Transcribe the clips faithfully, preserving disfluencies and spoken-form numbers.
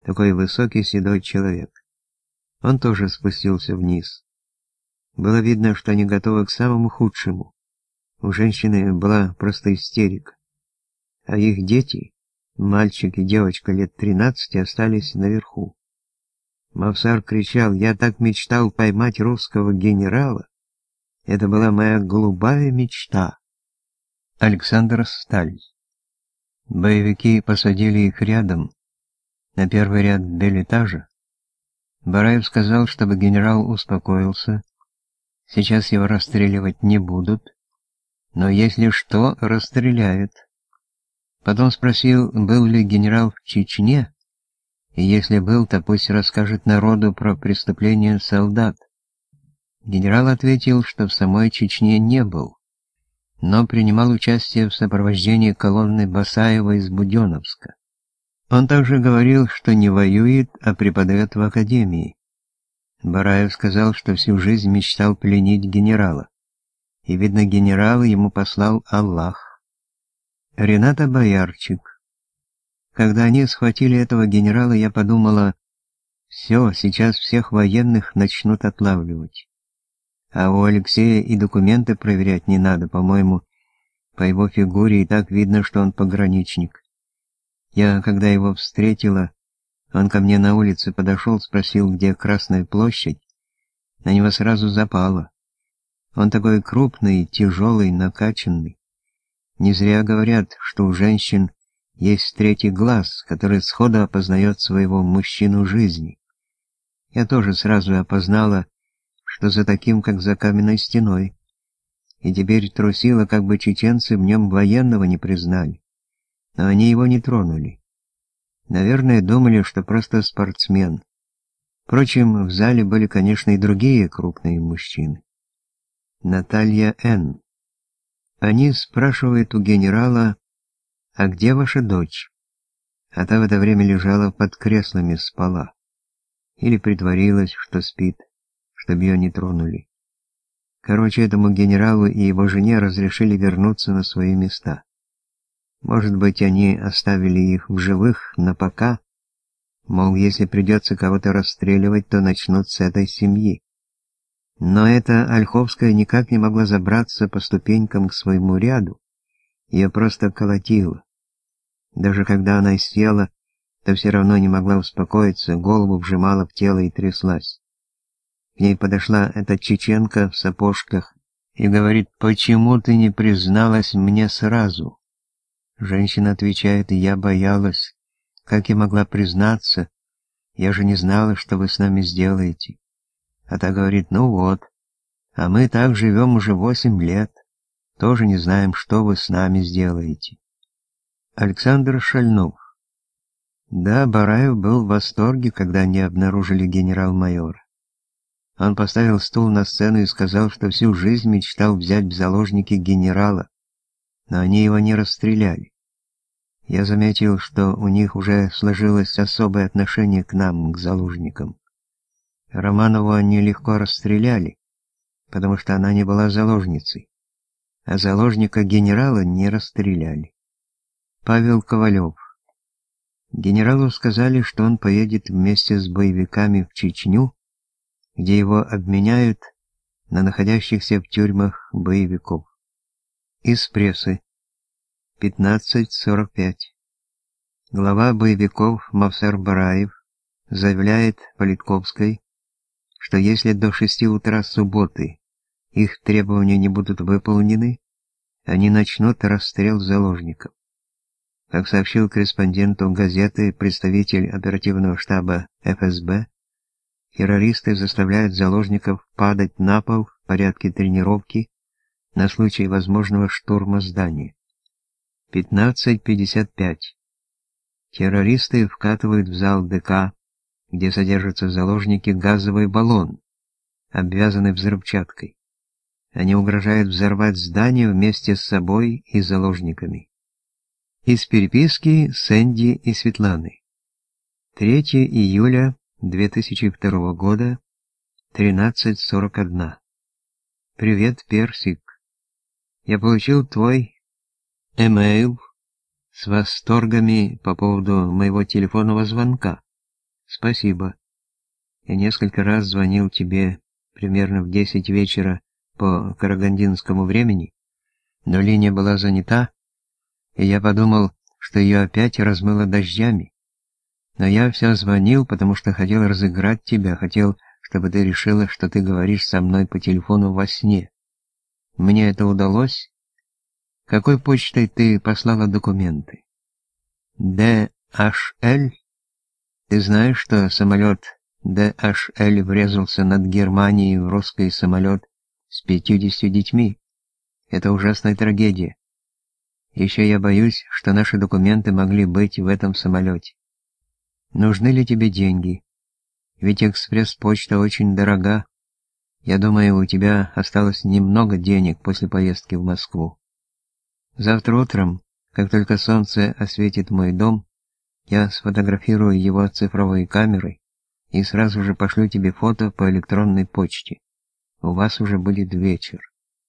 такой высокий седой человек. Он тоже спустился вниз. Было видно, что они готовы к самому худшему. У женщины была просто истерика. А их дети, мальчик и девочка лет тринадцати, остались наверху. Мавсар кричал: «Я так мечтал поймать русского генерала! Это была моя голубая мечта!» Александр Сталь. Боевики посадили их рядом, на первый ряд бельэтажа. Бараев сказал, чтобы генерал успокоился. Сейчас его расстреливать не будут, но если что, расстреляют. Потом спросил, был ли генерал в Чечне, и если был, то пусть расскажет народу про преступления солдат. Генерал ответил, что в самой Чечне не был, но принимал участие в сопровождении колонны Басаева из Буденновска. Он также говорил, что не воюет, а преподает в академии. Бараев сказал, что всю жизнь мечтал пленить генерала, и, видно, генерала ему послал Аллах. Рената Боярчик. Когда они схватили этого генерала, я подумала, все, сейчас всех военных начнут отлавливать. А у Алексея и документы проверять не надо, по-моему, по его фигуре и так видно, что он пограничник. Я, когда его встретила, он ко мне на улице подошел, спросил, где Красная площадь, на него сразу запало. Он такой крупный, тяжелый, накачанный. Не зря говорят, что у женщин есть третий глаз, который сходу опознает своего мужчину жизни. Я тоже сразу опознала, что за таким, как за каменной стеной, и теперь трусила, как бы чеченцы в нем военного не признали. Но они его не тронули. Наверное, думали, что просто спортсмен. Впрочем, в зале были, конечно, и другие крупные мужчины. Наталья Н. Они спрашивают у генерала, «А где ваша дочь?» А та в это время лежала под креслами, спала. Или притворилась, что спит, чтобы ее не тронули. Короче, этому генералу и его жене разрешили вернуться на свои места. Может быть, они оставили их в живых напока, мол, если придется кого-то расстреливать, то начнут с этой семьи. Но эта Ольховская никак не могла забраться по ступенькам к своему ряду, ее просто колотило. Даже когда она села, то все равно не могла успокоиться, голову вжимала в тело и тряслась. К ней подошла эта чеченка в сапожках и говорит: «Почему ты не призналась мне сразу?» Женщина отвечает: «Я боялась. Как я могла признаться? Я же не знала, что вы с нами сделаете». А та говорит: «Ну вот, а мы так живем уже восемь лет, тоже не знаем, что вы с нами сделаете». Александр Шальнов. Да, Бараев был в восторге, когда они обнаружили генерал-майора. Он поставил стул на сцену и сказал, что всю жизнь мечтал взять в заложники генерала, но они его не расстреляли. Я заметил, что у них уже сложилось особое отношение к нам, к заложникам. Романову они легко расстреляли, потому что она не была заложницей, а заложника генерала не расстреляли. Павел Ковалев. Генералу сказали, что он поедет вместе с боевиками в Чечню, где его обменяют на находящихся в тюрьмах боевиков. Из прессы. пятнадцать сорок пять. Глава боевиков Мавсар Бараев заявляет Политковской, что если до шести утра субботы их требования не будут выполнены, они начнут расстрел заложников. Как сообщил корреспонденту газеты представитель оперативного штаба эф эс бэ, террористы заставляют заложников падать на пол в порядке тренировки на случай возможного штурма здания. пятнадцать пятьдесят пять. Террористы вкатывают в зал дэ ка, где содержатся заложники, газовый баллон, обвязанный взрывчаткой. Они угрожают взорвать здание вместе с собой и заложниками. Из переписки Сэнди и Светланы. третьего июля две тысячи второго года, тринадцать сорок один. Привет, Персик. Я получил твой эмейл с восторгами по поводу моего телефонного звонка. Спасибо. Я несколько раз звонил тебе примерно в десять вечера по карагандинскому времени, но линия была занята, и я подумал, что ее опять размыло дождями. Но я все звонил, потому что хотел разыграть тебя, хотел, чтобы ты решила, что ты говоришь со мной по телефону во сне. Мне это удалось? Какой почтой ты послала документы? Д H L? Ты знаешь, что самолет Д H L врезался над Германией в русский самолет с пятьюдесятью детьми? Это ужасная трагедия. Еще я боюсь, что наши документы могли быть в этом самолете. Нужны ли тебе деньги? Ведь экспресс-почта очень дорога. Я думаю, у тебя осталось немного денег после поездки в Москву. Завтра утром, как только солнце осветит мой дом, я сфотографирую его цифровой камерой и сразу же пошлю тебе фото по электронной почте. У вас уже будет вечер.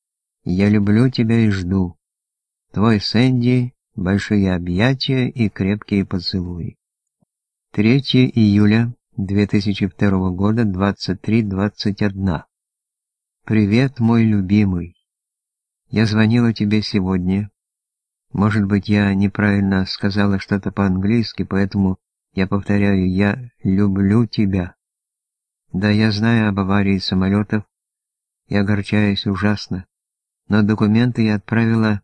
Я люблю тебя и жду. Твой Сэнди, большие объятия и крепкие поцелуи. третьего июля две тысячи второго года, двадцать три двадцать один. Привет, мой любимый. Я звонила тебе сегодня. Может быть, я неправильно сказала что-то по-английски, поэтому я повторяю: я люблю тебя. Да, я знаю об аварии самолетов и огорчаюсь ужасно, но документы я отправила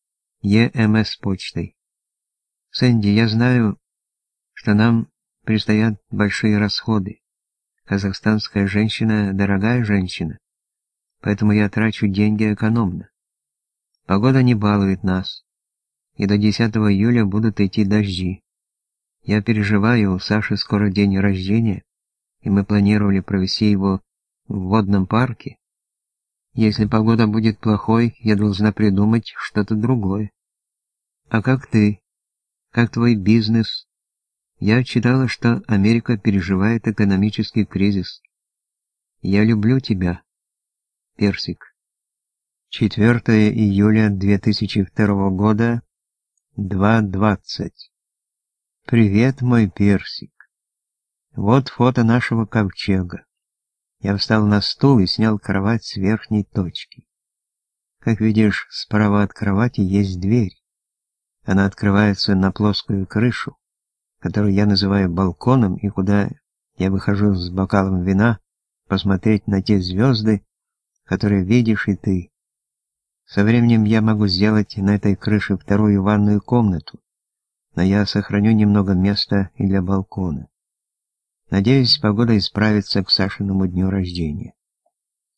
Е М С почтой. Сэнди, я знаю, что нам предстоят большие расходы. Казахстанская женщина – дорогая женщина, поэтому я трачу деньги экономно. Погода не балует нас, и до десятого июля будут идти дожди. Я переживаю, у Саши скоро день рождения, и мы планировали провести его в водном парке. Если погода будет плохой, я должна придумать что-то другое. А как ты? Как твой бизнес? Я читала, что Америка переживает экономический кризис. Я люблю тебя, Персик. четвёртого июля две тысячи второго года, два двадцать. Привет, мой Персик. Вот фото нашего ковчега. Я встал на стул и снял кровать с верхней точки. Как видишь, справа от кровати есть дверь. Она открывается на плоскую крышу, которую я называю балконом, и куда я выхожу с бокалом вина посмотреть на те звезды, которые видишь и ты. Со временем я могу сделать на этой крыше вторую ванную комнату, но я сохраню немного места и для балкона. Надеюсь, погода исправится к Сашиному дню рождения.